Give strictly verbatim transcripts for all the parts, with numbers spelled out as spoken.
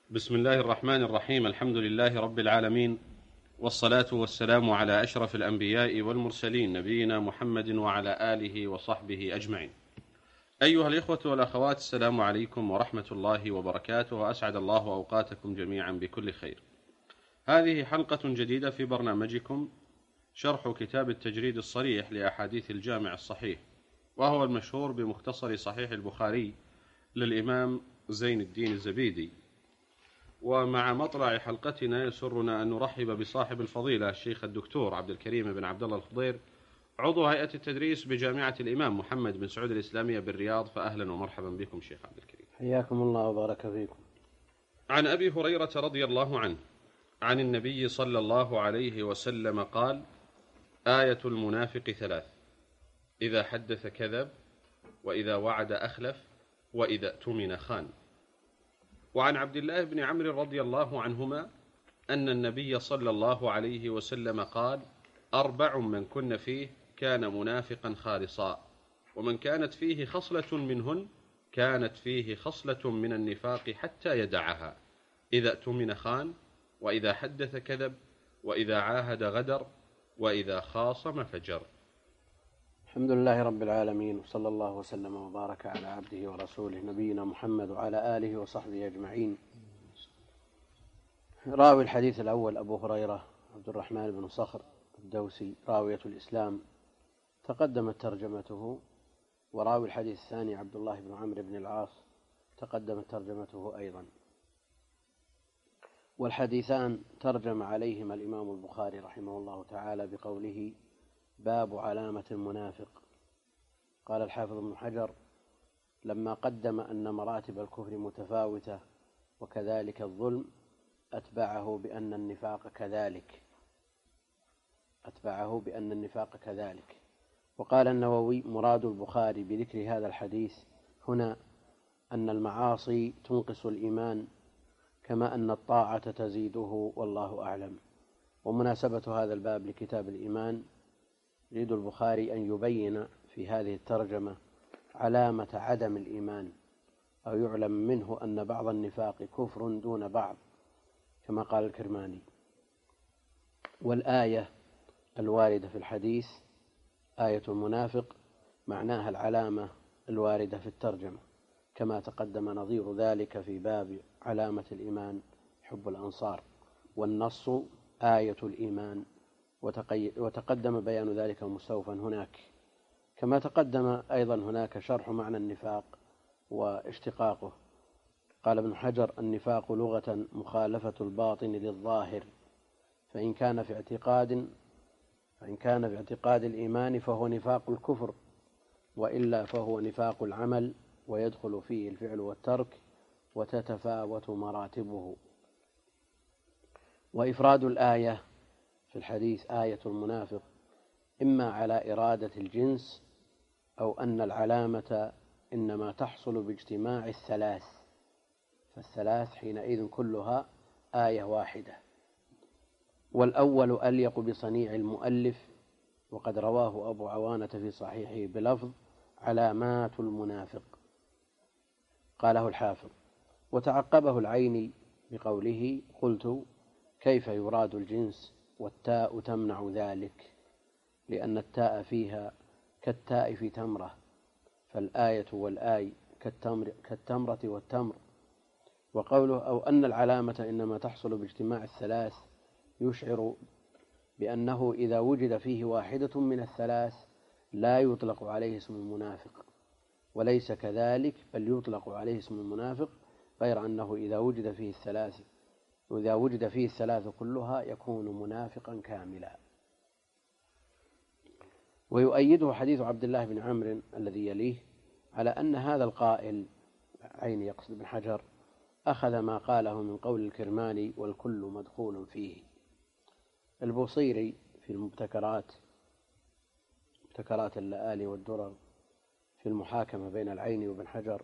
بسم الله الرحمن الرحيم. الحمد لله رب العالمين، والصلاة والسلام على أشرف الأنبياء والمرسلين، نبينا محمد وعلى آله وصحبه أجمعين. أيها الإخوة والأخوات، السلام عليكم ورحمة الله وبركاته، وأسعد الله أوقاتكم جميعا بكل خير. هذه حلقة جديدة في برنامجكم شرح كتاب التجريد الصريح لأحاديث الجامع الصحيح، وهو المشهور بمختصر صحيح البخاري للإمام زين الدين الزبيدي. ومع مطلع حلقتنا يسرنا أن نرحب بصاحب الفضيلة الشيخ الدكتور عبد الكريم بن عبد الله الخضير، عضو هيئة التدريس بجامعة الإمام محمد بن سعود الإسلامية بالرياض. فأهلا ومرحبا بكم شيخ عبد الكريم. حياكم الله وبارك فيكم. عن أبي هريرة رضي الله عنه عن النبي صلى الله عليه وسلم قال: آية المنافق ثلاث: إذا حدث كذب، وإذا وعد أخلف، وإذا اؤتمن خان. وعن عبد الله بن عمرو رضي الله عنهما أن النبي صلى الله عليه وسلم قال: أربع من كن فيه كان منافقا خالصا، ومن كانت فيه خصلة منهن كانت فيه خصلة من النفاق حتى يدعها: إذا اؤتمن خان، وإذا حدث كذب، وإذا عاهد غدر، وإذا خاصم فجر. الحمد لله رب العالمين، وصلى الله وسلم وبارك على عبده ورسوله نبينا محمد وعلى آله وصحبه أجمعين. راوي الحديث الأول أبو هريرة عبد الرحمن بن صخر الدوسي راوية الإسلام، تقدمت ترجمته. وراوي الحديث الثاني عبد الله بن عمرو بن العاص، تقدمت ترجمته أيضا. والحديثان ترجم عليهما الإمام البخاري رحمه الله تعالى بقوله: باب علامة المنافق. قال الحافظ ابن حجر: لما قدم أن مراتب الكفر متفاوتة وكذلك الظلم، أتبعه بأن النفاق كذلك أتبعه بأن النفاق كذلك وقال النووي: مراد البخاري بذكر هذا الحديث هنا أن المعاصي تنقص الإيمان، كما أن الطاعة تزيده، والله أعلم. ومناسبة هذا الباب لكتاب الإيمان، يريد البخاري أن يبين في هذه الترجمة علامة عدم الإيمان، أو يعلم منه أن بعض النفاق كفر دون بعض، كما قال الكرماني. والآية الواردة في الحديث آية المنافق معناها العلامة الواردة في الترجمة، كما تقدم نظير ذلك في باب علامة الإيمان حب الأنصار، والنص آية الإيمان، وتقدم بيان ذلك مستوفا هناك. كما تقدم أيضا هناك شرح معنى النفاق واشتقاقه. قال ابن حجر: النفاق لغة مخالفة الباطن للظاهر، فإن كان في اعتقاد فإن كان في اعتقاد الإيمان فهو نفاق الكفر، وإلا فهو نفاق العمل، ويدخل فيه الفعل والترك، وتتفاوت مراتبه. وإفراد الآية في الحديث آية المنافق إما على إرادة الجنس، أو أن العلامة إنما تحصل باجتماع الثلاث، فالثلاث حينئذ كلها آية واحدة. والأول أليق بصنيع المؤلف، وقد رواه أبو عوانة في صحيحه بلفظ: علامات المنافق. قاله الحافظ. وتعقبه العيني بقوله: قلت كيف يراد الجنس والتاء تمنع ذلك، لأن التاء فيها كالتاء في تمرة، فالآية والآي كالتمر كالتمرة والتمر. وقوله: أو أن العلامة إنما تحصل باجتماع الثلاث، يشعر بأنه إذا وجد فيه واحدة من الثلاث لا يطلق عليه اسم المنافق، وليس كذلك، بل يطلق عليه اسم المنافق، غير أنه إذا وجد فيه الثلاث وإذا وجد فيه الثلاث كلها يكون منافقا كاملا. ويؤيده حديث عبد الله بن عمرو الذي يليه على أن هذا القائل، عين يقصد بن حجر، أخذ ما قاله من قول الكرماني: والكل مدخول فيه. البوصيري في المبتكرات مبتكرات اللآلي والدرر في المحاكمة بين العين وابن حجر،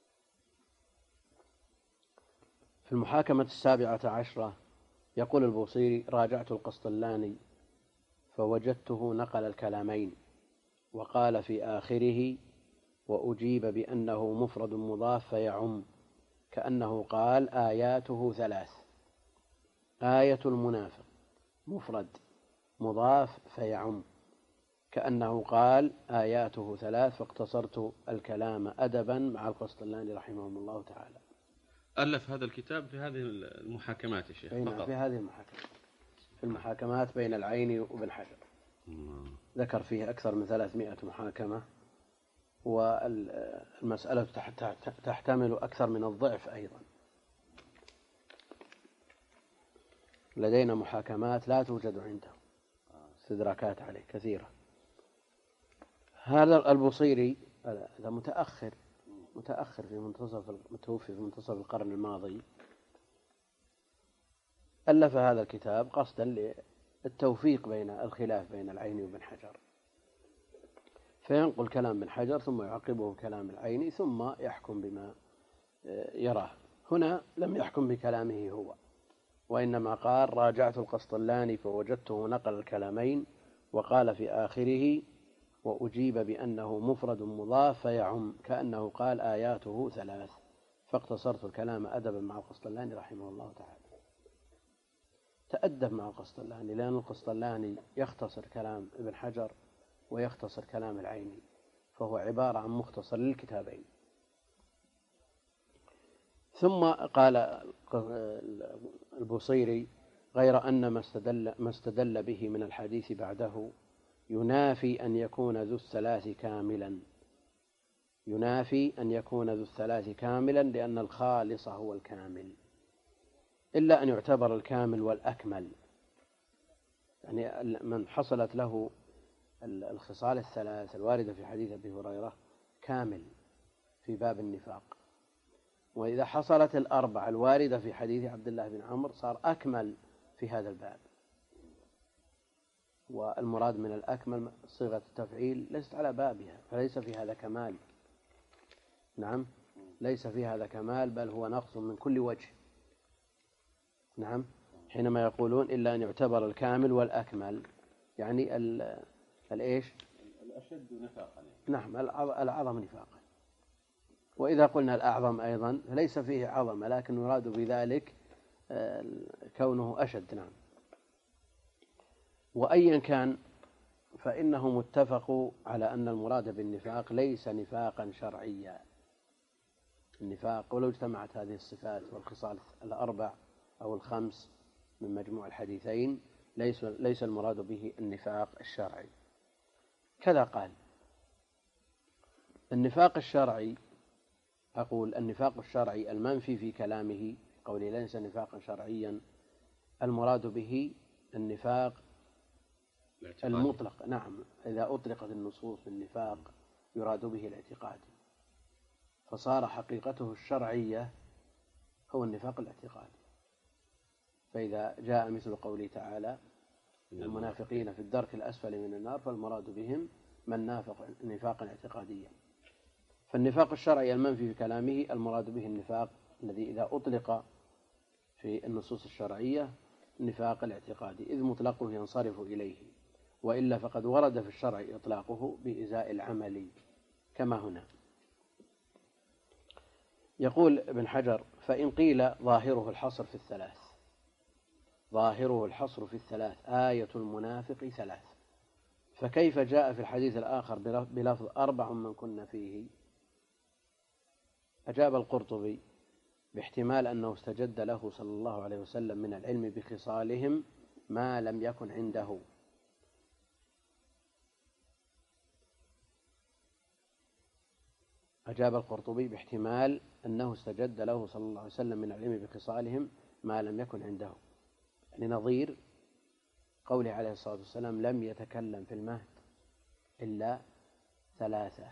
في المحاكمة السابعة عشرة، يقول البوصيري: راجعت القسطلاني فوجدته نقل الكلامين، وقال في آخره: وأجيب بأنه مفرد مضاف فيعم، كأنه قال آياته ثلاث. آية المنافق مفرد مضاف فيعم، كأنه قال آياته ثلاث، فاقتصرت الكلام أدبا مع القسطلاني رحمه الله تعالى. ألف هذا الكتاب في هذه المحاكمات يا شيخ فقط؟ في هذه المحاكمات، في المحاكمات بين العيني وابن حجر. مم. ذكر فيه أكثر من ثلاثمائة محاكمة، والمسألة تحتمل أكثر من الضعف أيضا. لدينا محاكمات لا توجد عنده، استدراكات عليه كثيرة. هذا البوصيري هذا متأخر متأخر في منتصف متوفي في منتصف القرن الماضي، ألف هذا الكتاب قصدا للتوفيق بين الخلاف بين العيني وابن حجر، فينقل كلام ابن حجر ثم يعقبه كلام العيني ثم يحكم بما يراه. هنا لم يحكم بكلامه هو، وإنما قال راجعت القسطلاني فوجدته نقل الكلامين، وقال في آخره وأجيب بأنه مفرد مضاف فيعم، كأنه قال آياته ثلاث، فاقتصرت الكلام أدبا مع القسطلاني رحمه الله تعالى. تأدب مع القسطلاني، لأن القسطلاني يختصر كلام ابن حجر ويختصر كلام العيني، فهو عبارة عن مختصر للكتابين. ثم قال البوصيري غير أن ما استدل, ما استدل به من الحديث بعده ينافي أن يكون ذو الثلاث كاملا، ينافي أن يكون ذو الثلاث كاملا لأن الخالص هو الكامل، إلا أن يعتبر الكامل والأكمل، يعني من حصلت له الخصال الثلاث الواردة في حديث أبي هريرة كامل في باب النفاق، وإذا حصلت الأربع الواردة في حديث عبد الله بن عمرو صار أكمل في هذا الباب. والمراد من الأكمل صيغة التفعيل ليست على بابها، فليس في هذا كمال. نعم، ليس في هذا كمال، بل هو نقص من كل وجه. نعم، حينما يقولون إلا أن يعتبر الكامل والأكمل، يعني الإيش؟ الأشد نفاقا. نعم، الأعظم نفاقا. وإذا قلنا الأعظم أيضا ليس فيه عظمة، لكن يراد بذلك كونه أشد. نعم. وأيا كان فإنهم اتفقوا على أن المراد بالنفاق ليس نفاقا شرعيا. النفاق ولو اجتمعت هذه الصفات والخصال الأربع أو الخمس من مجموع الحديثين ليس, ليس المراد به النفاق الشرعي. كذا قال النفاق الشرعي، أقول النفاق الشرعي المنفي في كلامه قولي ليس نفاقا شرعيا، المراد به النفاق المطلق. نعم، إذا أطلقت النصوص بالنفاق يراد به الاعتقادي، فصار حقيقته الشرعية هو النفاق الاعتقادي. فإذا جاء مثل قوله تعالى المنافقين في الدرك الأسفل من النار، فالمراد بهم من نافق نفاقا اعتقاديا. فالنفاق الشرعي المنفي في كلامه المراد به النفاق الذي إذا أطلق في النصوص الشرعية النفاق الاعتقادي، إذ مطلقه ينصرف إليه، وإلا فقد ورد في الشرع إطلاقه بإزاء العمل كما هنا. يقول ابن حجر فإن قيل ظاهره الحصر في الثلاث، ظاهره الحصر في الثلاث آية المنافق ثلاث، فكيف جاء في الحديث الآخر بلفظ أربع من كن فيه؟ أجاب القرطبي باحتمال أنه استجد له صلى الله عليه وسلم من العلم بخصالهم ما لم يكن عنده، أجاب القرطبي باحتمال أنه استجد له صلى الله عليه وسلم من العلم بخصالهم ما لم يكن عنده، يعني نظير قوله عليه الصلاة والسلام لم يتكلم في المهد إلا ثلاثة.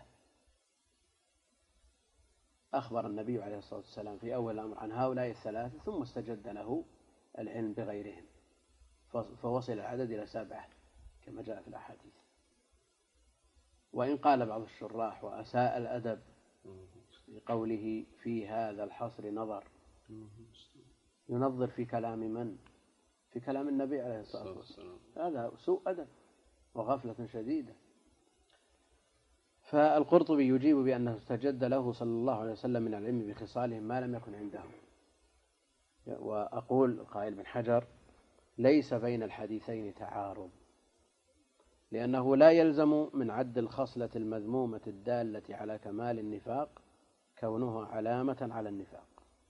أخبر النبي عليه الصلاة والسلام في أول الأمر عن هؤلاء الثلاثة، ثم استجد له العلم بغيرهم، فوصل العدد إلى سبعة كما جاء في الأحاديث. وإن قال بعض الشراح وأساء الأدب بقوله في هذا الحصر نظر، ينظر في كلام من؟ في كلام النبي عليه الصلاة والسلام، هذا سوء أدب وغفلة شديدة. فالقرطبي يجيب بأنه استجد له صلى الله عليه وسلم من العلم بخصالهم ما لم يكن عنده. وأقول قائل بن حجر ليس بين الحديثين تعارض، لأنه لا يلزم من عد الخصلة المذمومة الدالة على كمال النفاق كونها علامة على النفاق،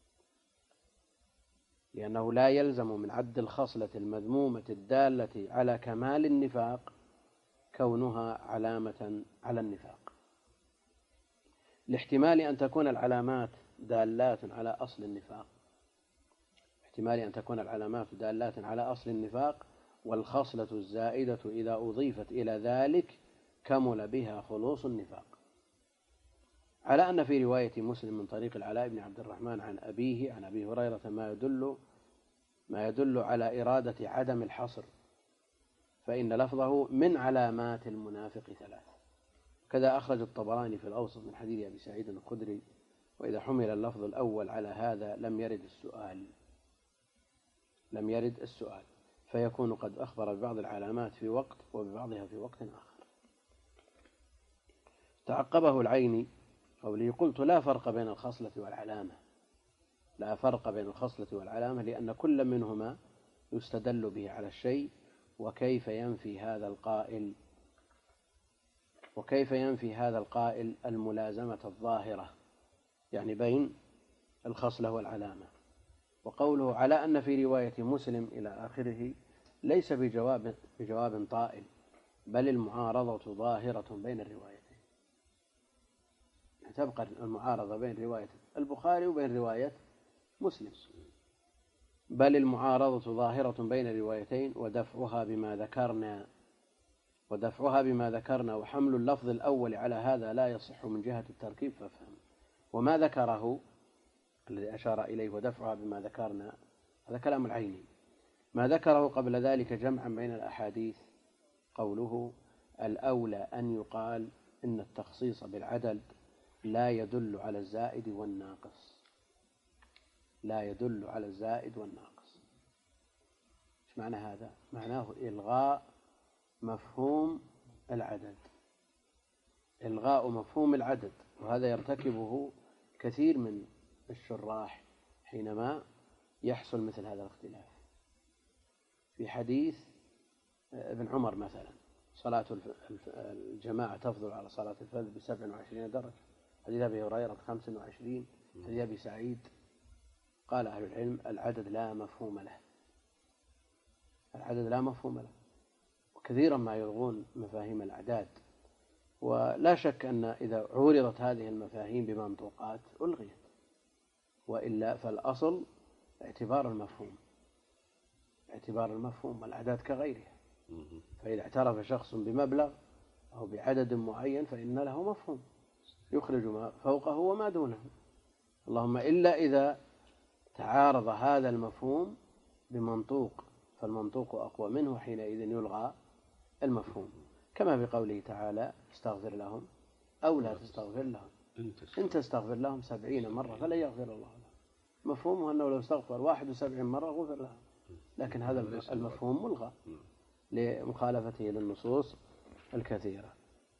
لأنه لا يلزم من عد الخصلة المذمومة الدالة على كمال النفاق كونها علامة على النفاق، لاحتمال أن تكون العلامات دالات على أصل النفاق احتمال أن تكون العلامات دالات على أصل النفاق، والخصلة الزائدة إذا أضيفت إلى ذلك كمل بها خلوص النفاق، على أن في رواية مسلم من طريق العلاء بن عبد الرحمن عن أبيه عن أبي هريرة ما يدل ما يدل على إرادة عدم الحصر، فإن لفظه من علامات المنافق ثلاث. كذا أخرج الطبراني في الأوسط من حديث أبي سعيد الخدري: وإذا حمل اللفظ الأول على هذا لم يرد السؤال لم يرد السؤال فيكون قد أخبر ببعض العلامات في وقت وببعضها في وقت آخر. تعقبه العيني قوله: قلت لا فرق بين الخصلة والعلامة لا فرق بين الخصلة والعلامة لأن كل منهما يستدل به على الشيء، وكيف ينفي هذا القائل وكيف ينفي هذا القائل الملازمة الظاهرة، يعني بين الخصلة والعلامة. وقوله على أن في رواية مسلم إلى آخره ليس بجواب بجواب طائل، بل المعارضة ظاهرة بين الروايتين، تبقى المعارضة بين رواية البخاري وبين رواية مسلم، بل المعارضة ظاهرة بين الروايتين، ودفعها بما ذكرنا ودفعها بما ذكرنا وحمل اللفظ الأول على هذا لا يصح من جهة التركيب فافهم. وما ذكره الذي أشار إليه ودفعها بما ذكرنا هذا كلام العيني. ما ذكره قبل ذلك جمعا بين الأحاديث قوله: الأولى أن يقال إن التخصيص بالعدد لا يدل على الزائد والناقص لا يدل على الزائد والناقص. إيش معنى هذا؟ معناه إلغاء مفهوم العدد إلغاء مفهوم العدد وهذا يرتكبه كثير من الشراح حينما يحصل مثل هذا الاختلاف. في حديث ابن عمر مثلا: صلاة الجماعة تفضل على صلاة الفرد بسبع وعشرين درجة. حديث أبي هريرة خمس وعشرين. حديث أبي سعيد. قال أهل العلم: العدد لا مفهوم له العدد لا مفهوم له وكثيرا ما يلغون مفاهيم الأعداد، ولا شك أن إذا عورضت هذه المفاهيم بمنطوقات ألغيت، وإلا فالأصل اعتبار المفهوم اعتبار المفهوم والأعداد كغيرها. فإذا اعترف شخص بمبلغ أو بعدد معين فإن له مفهوم يخرج ما فوقه وما دونه، اللهم إلا إذا تعارض هذا المفهوم بمنطوق، فالمنطوق أقوى منه، حينئذ يلغى المفهوم، كما بقوله تعالى: استغفر لهم أو لا تستغفر لهم إن تستغفر لهم سبعين مرة فلن يغفر الله لهم. مفهومه أنه لو استغفر واحد وسبعين مرة غفر لهم، لكن هذا المفهوم ملغى لمخالفته للنصوص الكثيرة.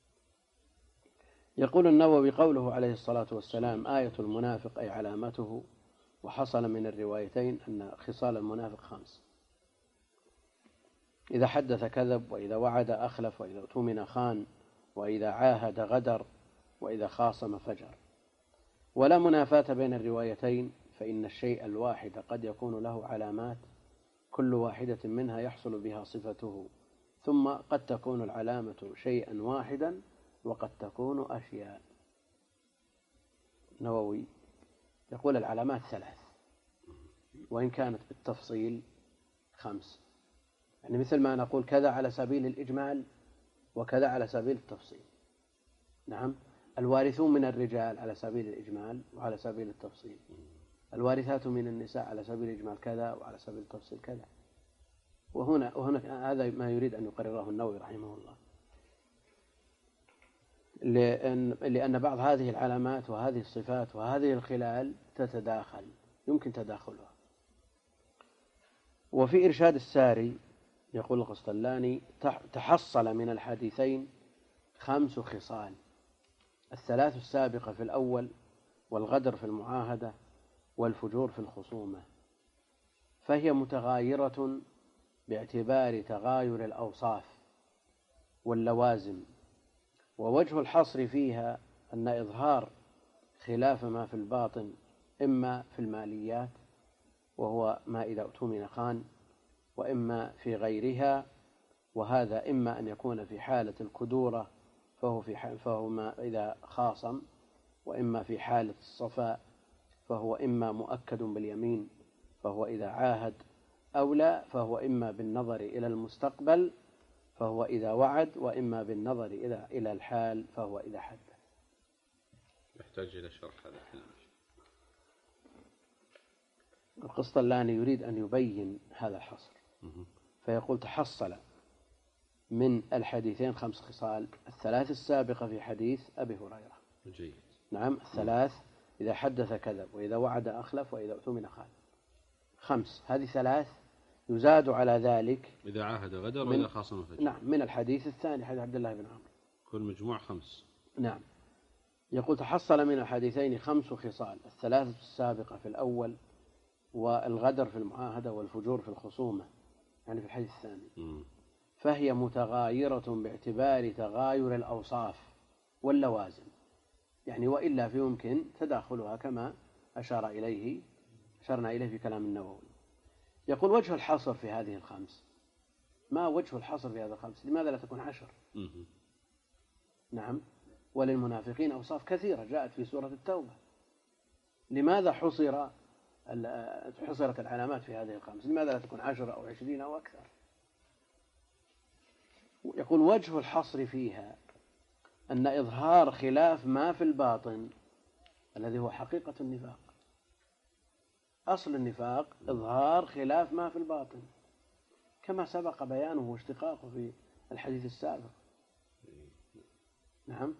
يقول النووي: قوله عليه الصلاة والسلام آية المنافق أي علامته، وحصل من الروايتين أن خصال المنافق خمس: إذا حدث كذب، وإذا وعد أخلف، وإذا اؤتمن خان، وإذا عاهد غدر، وإذا خاصم فجر. ولا منافاة بين الروايتين، فإن الشيء الواحد قد يكون له علامات كل واحدة منها يحصل بها صفته، ثم قد تكون العلامة شيئا واحدا وقد تكون أشياء. النووي يقول: العلامات ثلاث، وإن كانت بالتفصيل خمس، يعني مثل ما نقول كذا على سبيل الإجمال وكذا على سبيل التفصيل. نعم، الوارثون من الرجال على سبيل الإجمال وعلى سبيل التفصيل، الوارثات من النساء على سبيل الإجمال كذا وعلى سبيل التفصيل كذا. وهنا, وهنا هذا ما يريد أن يقرره النووي رحمه الله، لأن, لأن بعض هذه العلامات وهذه الصفات وهذه الخلال تتداخل، يمكن تداخلها. وفي إرشاد الساري يقول القسطلاني: تحصل من الحديثين خمس خصال الثلاث السابقة في الأول، والغدر في المعاهدة، والفجور في الخصومة، فهي متغايرة باعتبار تغاير الأوصاف واللوازم. ووجه الحصر فيها أن إظهار خلاف ما في الباطن إما في الماليات وهو ما إذا اؤتمن خان، وإما في غيرها، وهذا إما أن يكون في حالة الكدورة فهو, في فهو ما إذا خاصم، وإما في حالة الصفاء فهو إما مؤكد باليمين فهو إذا عاهد، أو لا فهو إما بالنظر إلى المستقبل فهو إذا وعد، وإما بالنظر إلى إلى الحال فهو إذا حدث. يحتاج إلى شرح هذا الكلام. القسطلاني يريد أن يبين هذا الحصر، فيقول: تحصل من الحديثين خمس خصال: الثلاث السابقة في حديث أبي هريرة. جيد. نعم، الثلاث: إذا حدث كذب، وإذا وعد أخلف، وإذا اؤتمن خان. خمس، هذه ثلاث. يزاد على ذلك إذا عاهد غدر، وإذا خاصم فجر. نعم، من الحديث الثاني حديث عبد الله بن عمرو. كل مجموع خمس. نعم. يقول: تحصل من الحديثين خمس خصال: الثلاثة السابقة في الأول، والغدر في المعاهدة، والفجور في الخصومة، يعني في الحديث الثاني. م. فهي متغايرة باعتبار تغاير الأوصاف واللوازم، يعني وإلا فيمكن تداخلها كما أشار إليه أشرنا إليه في كلام النووي. يقول: وجه الحصر في هذه الخمس. ما وجه الحصر في هذه الخمس؟ لماذا لا تكون عشر؟ م. نعم، وللمنافقين أوصاف كثيرة جاءت في سورة التوبة. لماذا حصر حصرت العلامات في هذه الخمس؟ لماذا لا تكون عشر أو عشرين أو أكثر؟ يقول: وجه الحصر فيها أن إظهار خلاف ما في الباطن الذي هو حقيقة النفاق. أصل النفاق إظهار خلاف ما في الباطن، كما سبق بيانه واشتقاقه في الحديث السابق. نعم.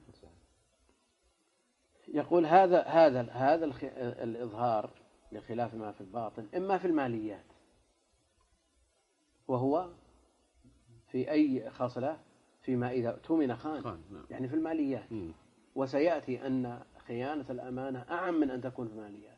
يقول: هذا هذا هذا الإظهار لخلاف ما في الباطن إما في الماليات، وهو في أي خصلة؟ فيما إذا اؤتمن خان، يعني في الماليات. م. وسيأتي أن خيانة الأمانة أعم من أن تكون في الماليات.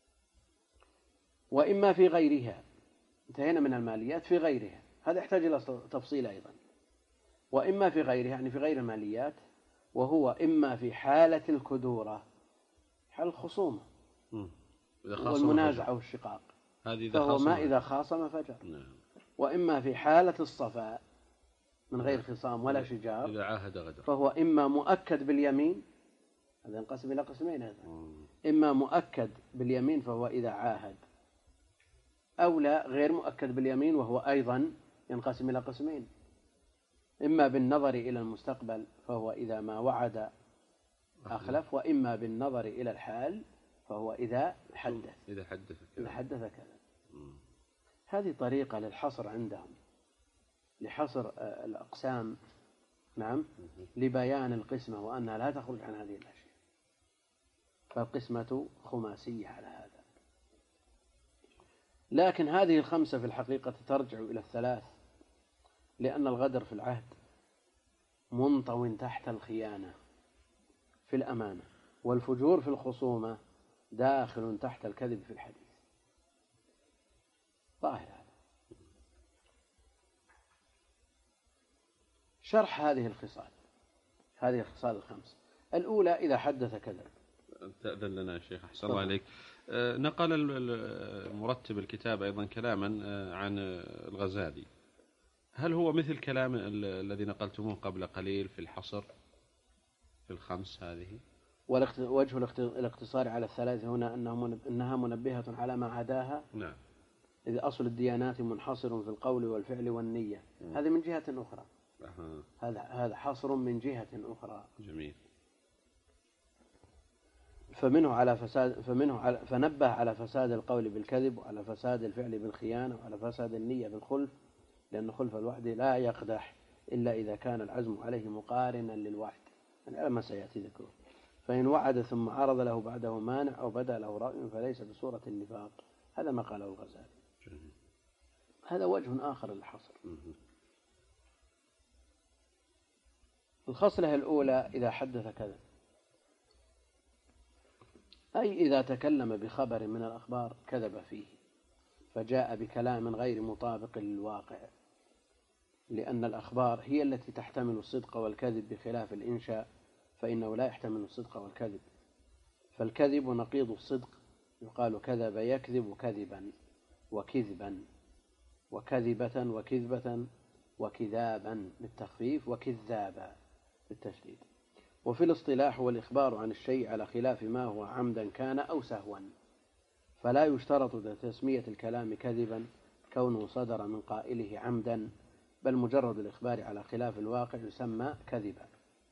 وإما في غيرها، انتهينا من الماليات، في غيرها، هذا يحتاج إلى تفصيل أيضا. وإما في غيرها يعني في غير الماليات، وهو إما في حالة الكدورة، حال الخصومة والمنازعة والشقاق، فهو ما إذا خاصم فجر. نعم. وإما في حالة الصفاء من غير خصام ولا شجار، إذا عاهد غدر، فهو إما مؤكد باليمين، هذا ينقسم إلى قسمين هذا. إما مؤكد باليمين فهو إذا عاهد، أو لا غير مؤكد باليمين وهو أيضا ينقسم إلى قسمين: إما بالنظر إلى المستقبل فهو إذا ما وعد أخلف، وإما بالنظر إلى الحال فهو إذا حدث إذا حدث كذا. إذا حدث كذا. هذه طريقة للحصر عندهم، لحصر الأقسام. نعم. لبيان القسمة وأنها لا تخرج عن هذه الأشياء، فالقسمة خماسية على هذا. لكن هذه الخمسة في الحقيقة ترجع إلى الثلاث، لأن الغدر في العهد منطو تحت الخيانة في الأمانة، والفجور في الخصومة داخل تحت الكذب في الحديث. ظاهر هذا. شرح هذه الخصال، هذه الخصال الخمس. الأولى: إذا حدث كذب. تأذن لنا يا شيخ، أحسن الله عليك. نقل المرتب الكتاب أيضا كلاما عن الغزالي، هل هو مثل كلام الذي نقلتموه قبل قليل في الحصر في الخمس هذه؟ وجه الاقتصار على الثلاث هنا أنها منبهة على ما عداها. نعم. إذ أصل الديانات منحصر في القول والفعل والنية. م. هذه من جهة أخرى. أه. هذا هذا حصر من جهة أخرى. جميل. فمنه على فساد فمنه على فنبه على فساد القول بالكذب، وعلى فساد الفعل بالخيانة، وعلى فساد النية بالخلف، لأن خلف الوعد لا يقدح إلا إذا كان العزم عليه مقارنا للوعد، يعني على ما سيأتي ذكره. فإن وعد ثم عرض له بعده مانع أو بدا له رأي فليس بصورة النفاق. هذا ما قاله الغزالي. هذا وجه آخر للحصر. الخصلة الأولى: إذا حدث كذا. أي إذا تكلم بخبر من الأخبار كذب فيه فجاء بكلام غير مطابق للواقع، لأن الأخبار هي التي تحتمل الصدق والكذب بخلاف الإنشاء فإنه لا يحتمل الصدق والكذب. فالكذب نقيض الصدق، يقال كذب يكذب كذبا وكذبا وكذبة وكذبة وكذابا بالتخفيف وكذابا بالتشديد. وفي الاصطلاح هو الإخبار عن الشيء على خلاف ما هو عمدا كان أو سهوا، فلا يشترط لتسمية الكلام كذبا كونه صدر من قائله عمدا، بل مجرد الإخبار على خلاف الواقع يسمى كذبا.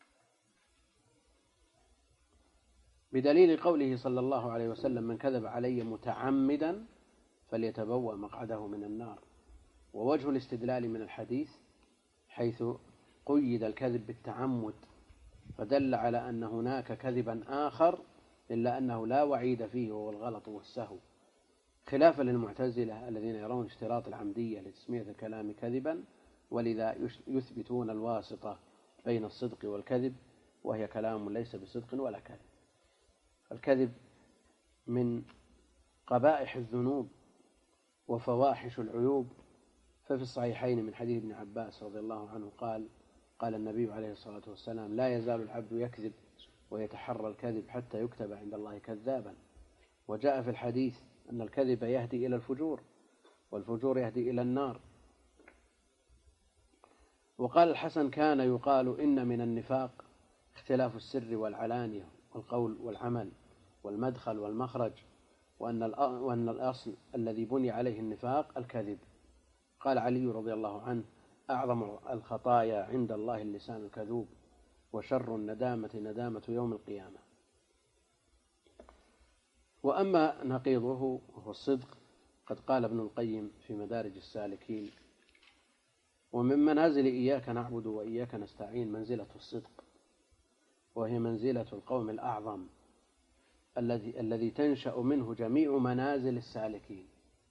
بدليل قوله صلى الله عليه وسلم من كذب علي متعمدا فليتبوأ مقعده من النار. ووجه الاستدلال من الحديث حيث قيد الكذب بالتعمد فدل على أن هناك كذبا آخر إلا أنه لا وعيد فيه وهو الغلط والسهو، خلافا للمعتزلة الذين يرون اشتراط العمدية لتسمية الكلام كذبا، ولذا يثبتون الواسطة بين الصدق والكذب، وهي كلام ليس بصدق ولا كذب. الكذب من قبائح الذنوب وفواحش العيوب، ففي الصحيحين من حديث ابن عباس رضي الله عنه قال قال النبي عليه الصلاة والسلام لا يزال العبد يكذب ويتحرى الكذب حتى يكتب عند الله كذابا. وجاء في الحديث أن الكذب يهدي إلى الفجور والفجور يهدي إلى النار. وقال الحسن كان يقال إن من النفاق اختلاف السر والعلانية والقول والعمل والمدخل والمخرج، وأن الأصل الذي بني عليه النفاق الكذب. قال علي رضي الله عنه أعظم الخطايا عند الله اللسان الكذوب وشر الندامة ندامة يوم القيامة. وأما نقيضه وهو الصدق قد قال ابن القيم في مدارج السالكين ومن منازل إياك نعبد وإياك نستعين منزلة الصدق، وهي منزلة القوم الأعظم الذي الذي تنشأ منه جميع منازل السالكين.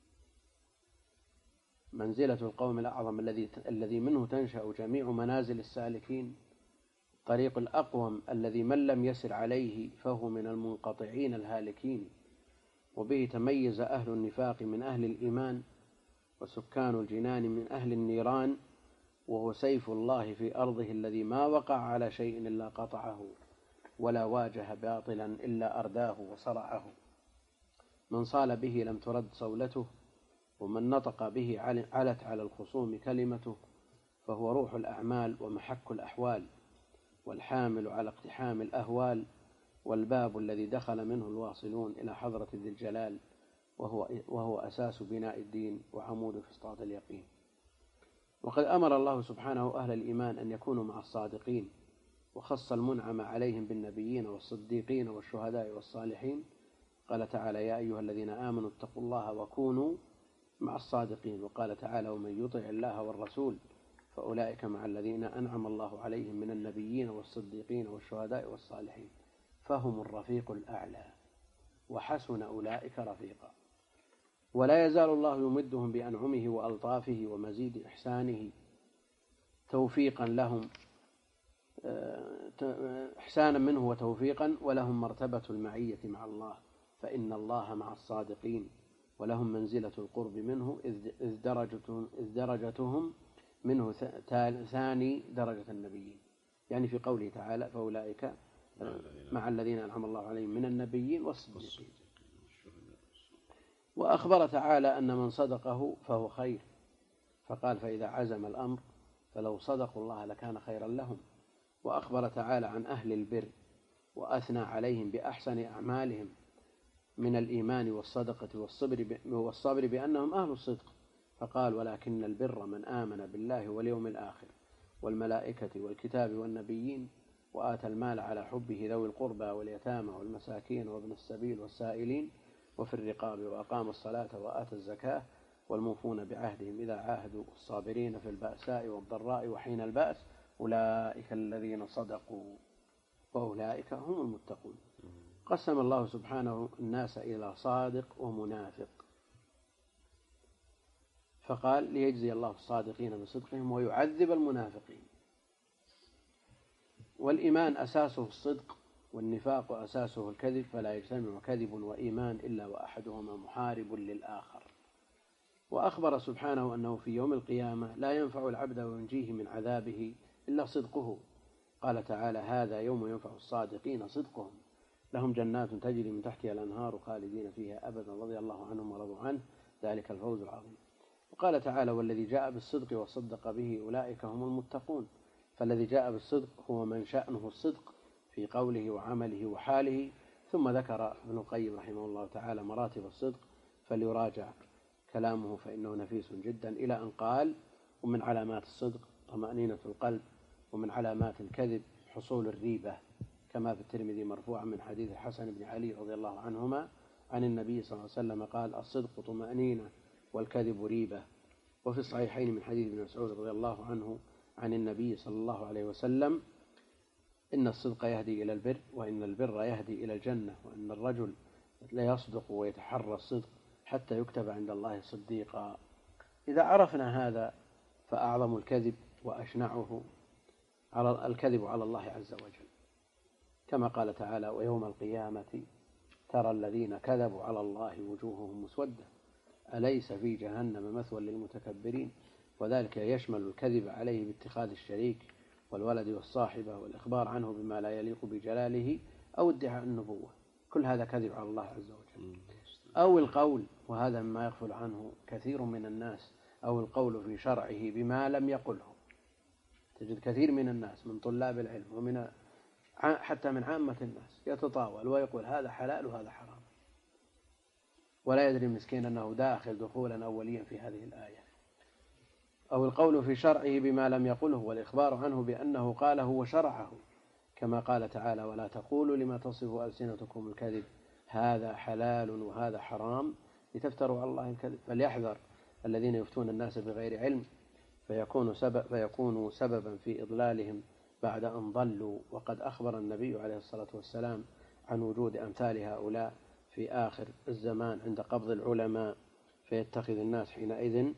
منزلة القوم الأعظم الذي الذي منه تنشأ جميع منازل السالكين طريق الأقوم الذي من لم يسر عليه فهو من المنقطعين الهالكين، وبه تميز أهل النفاق من أهل الإيمان وسكان الجنان من أهل النيران، وهو سيف الله في أرضه الذي ما وقع على شيء إلا قطعه ولا واجه باطلا إلا أرداه وصرعه. من صال به لم ترد صولته، ومن نطق به علت على الخصوم كلمته، فهو روح الأعمال ومحك الأحوال والحامل على اقتحام الأهوال، والباب الذي دخل منه الواصلون إلى حضرة ذي الجلال، وهو, وهو أساس بناء الدين وعمود فسطاط اليقين. وقد أمر الله سبحانه أهل الإيمان أن يكونوا مع الصادقين، وخص المنعم عليهم بالنبيين والصديقين والشهداء والصالحين. قال تعالى يا أيها الذين آمنوا اتقوا الله وكونوا مع الصادقين. وقال تعالى ومن يطع الله والرسول فأولئك مع الذين أنعم الله عليهم من النبيين والصديقين والشهداء والصالحين فهم الرفيق الأعلى وحسن أولئك رفيقا. ولا يزال الله يمدهم بأنعمه وألطافه ومزيد إحسانه توفيقا لهم إحسانا منه وتوفيقا، ولهم مرتبة المعية مع الله، فإن الله مع الصادقين، ولهم منزلة القرب منه إذ درجتهم, إذ درجتهم منه ثاني درجة النبيين، يعني في قوله تعالى فأولئك مع الذين أنعم الله عليهم من النبيين والصديقين. وأخبر تعالى أن من صدقه فهو خير، فقال فإذا عزم الأمر فلو صدقوا الله لكان خيرا لهم. وأخبر تعالى عن أهل البر وأثنى عليهم بأحسن أعمالهم من الإيمان والصدقة والصبر, والصبر بأنهم أهل الصدق، فقال ولكن البر من آمن بالله واليوم الآخر والملائكة والكتاب والنبيين وآتى المال على حبه ذوي القربى واليتامى والمساكين وابن السبيل والسائلين وفي الرقاب وأقام الصلاة وآتى الزكاة والموفون بعهدهم إذا عاهدوا الصابرين في البأساء والضراء وحين البأس أولئك الذين صدقوا وأولئك هم المتقون. قسم الله سبحانه الناس إلى صادق ومنافق، فقال ليجزي الله الصادقين بصدقهم ويعذب المنافقين. والإيمان أساسه الصدق والنفاق أساسه الكذب، فلا يجتمع كذب وإيمان إلا وأحدهما محارب للآخر. وأخبر سبحانه أنه في يوم القيامة لا ينفع العبد وينجيه من عذابه إلا صدقه. قال تعالى: هذا يوم ينفع الصادقين صدقهم، لهم جنات تجري من تحتها الأنهار خالدين فيها أبدا رضي الله عنهم ورضوا عنه ذلك الفوز العظيم. وقال تعالى: والذي جاء بالصدق وصدق به أولئك هم المتقون. فالذي جاء بالصدق هو من شأنه الصدق في قوله وعمله وحاله. ثم ذكر ابن القيم رحمه الله تعالى مراتب الصدق، فليراجع كلامه فإنه نفيس جدا، إلى أن قال: ومن علامات الصدق طمأنينة القلب، ومن علامات الكذب حصول الريبة، كما في الترمذي مرفوعا من حديث الحسن بن علي رضي الله عنهما عن النبي صلى الله عليه وسلم قال: الصدق طمأنينة والكذب ريبة. وفي الصحيحين من حديث ابن مسعود رضي الله عنه عن النبي صلى الله عليه وسلم: إن الصدق يهدي إلى البر، وإن البر يهدي إلى الجنة، وإن الرجل لا يصدق ويتحرى الصدق حتى يكتب عند الله صديقا. إذا عرفنا هذا فأعظم الكذب وأشنعه على الكذب على الله عز وجل، كما قال تعالى: ويوم القيامة ترى الذين كذبوا على الله وجوههم مسودة أليس في جهنم مثوى للمتكبرين. وذلك يشمل الكذب عليه باتخاذ الشريك والولد والصاحبة والإخبار عنه بما لا يليق بجلاله أو ادعاء النبوة، كل هذا كذب على الله عز وجل. أو القول، وهذا مما يغفل عنه كثير من الناس، أو القول في شرعه بما لم يقله. تجد كثير من الناس من طلاب العلم ومن حتى من عامة الناس يتطاول ويقول هذا حلال وهذا حرام، ولا يدري المسكين أنه داخل دخولا أوليا في هذه الآية. أو القول في شرعه بما لم يقله والإخبار عنه بأنه قاله وشرعه، كما قال تعالى: ولا تقولوا لما تصف ألسنتكم الكذب هذا حلال وهذا حرام لتفتروا على الله الكذب. فليحذر الذين يفتون الناس بغير علم فيكون سبب فيكونوا سببا في إضلالهم بعد أن ضلوا. وقد أخبر النبي عليه الصلاة والسلام عن وجود أمثال هؤلاء في آخر الزمان عند قبض العلماء، فيتخذ الناس حينئذ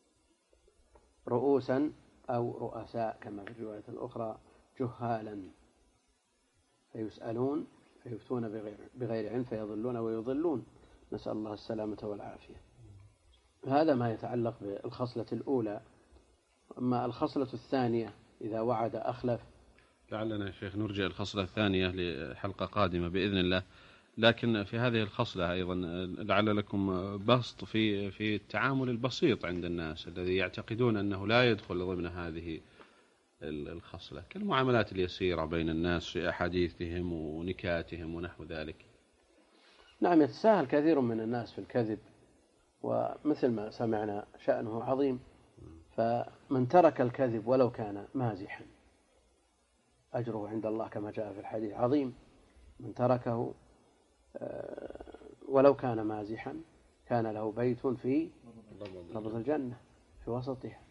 رؤوسا أو رؤساء كما في الرواية الأخرى جهالا، فيسألون فيفتون بغير, بغير علم فيضلون ويضلون، نسأل الله السلامة والعافية. هذا ما يتعلق بالخصلة الأولى. أما الخصلة الثانية إذا وعد أخلف. لعلنا يا شيخ نرجع الخصلة الثانية لحلقة قادمة بإذن الله، لكن في هذه الخصلة أيضا لعل لكم بسط في في التعامل البسيط عند الناس الذي يعتقدون أنه لا يدخل ضمن هذه الخصلة، كالمعاملات اليسيرة بين الناس في أحاديثهم ونكاتهم ونحو ذلك. نعم، يتساهل كثير من الناس في الكذب، ومثل ما سمعنا شأنه عظيم. فمن ترك الكذب ولو كان مازحا أجره عند الله كما جاء في الحديث عظيم. من تركه ولو كان مازحا كان له بيت في ربض الجنة في وسطها.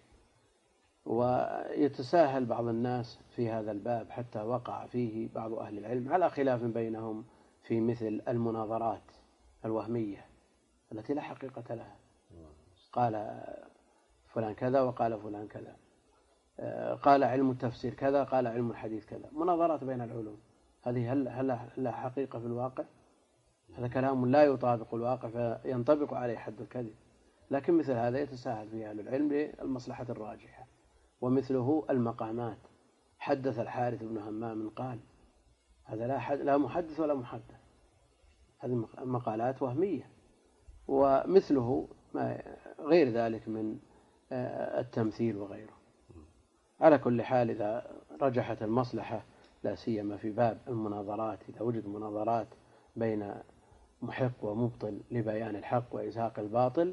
ويتساهل بعض الناس في هذا الباب حتى وقع فيه بعض أهل العلم على خلاف بينهم في مثل المناظرات الوهمية التي لا حقيقة لها. قال فلان كذا وقال فلان كذا، قال علم التفسير كذا قال علم الحديث كذا، مناظرات بين العلوم، هذه هل هل لها حقيقة في الواقع؟ هذا كلام لا يطابق الواقع فينطبق عليه حد الكذب. لكن مثل هذا يتساهل فيه أهل العلم للمصلحة الراجحة. ومثله المقامات، حدث الحارث بن همام قال، هذا لا حد لا محدث ولا محدث، هذه مقالات وهمية. ومثله ما غير ذلك من التمثيل وغيره. على كل حال إذا رجحت المصلحة لا سيما في باب المناظرات، إذا وجد مناظرات بين محق ومبطل لبيان الحق وإزهاق الباطل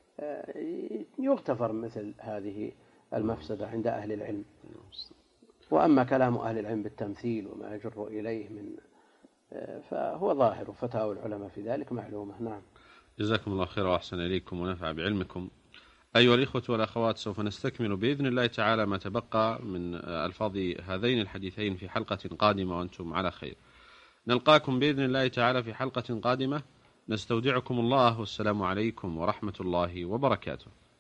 يغتفر مثل هذه المفسدة عند أهل العلم. وأما كلام أهل العلم بالتمثيل وما يجر إليه من فهو ظاهر، وفتاوى العلماء في ذلك معلومة. نعم، جزاكم الله خيرا وأحسن إليكم ونفع بعلمكم. أيها الإخوة والأخوات، سوف نستكمل بإذن الله تعالى ما تبقى من ألفاظ هذين الحديثين في حلقة قادمة وأنتم على خير. نلقاكم بإذن الله تعالى في حلقة قادمة، نستودعكم الله والسلام عليكم ورحمة الله وبركاته.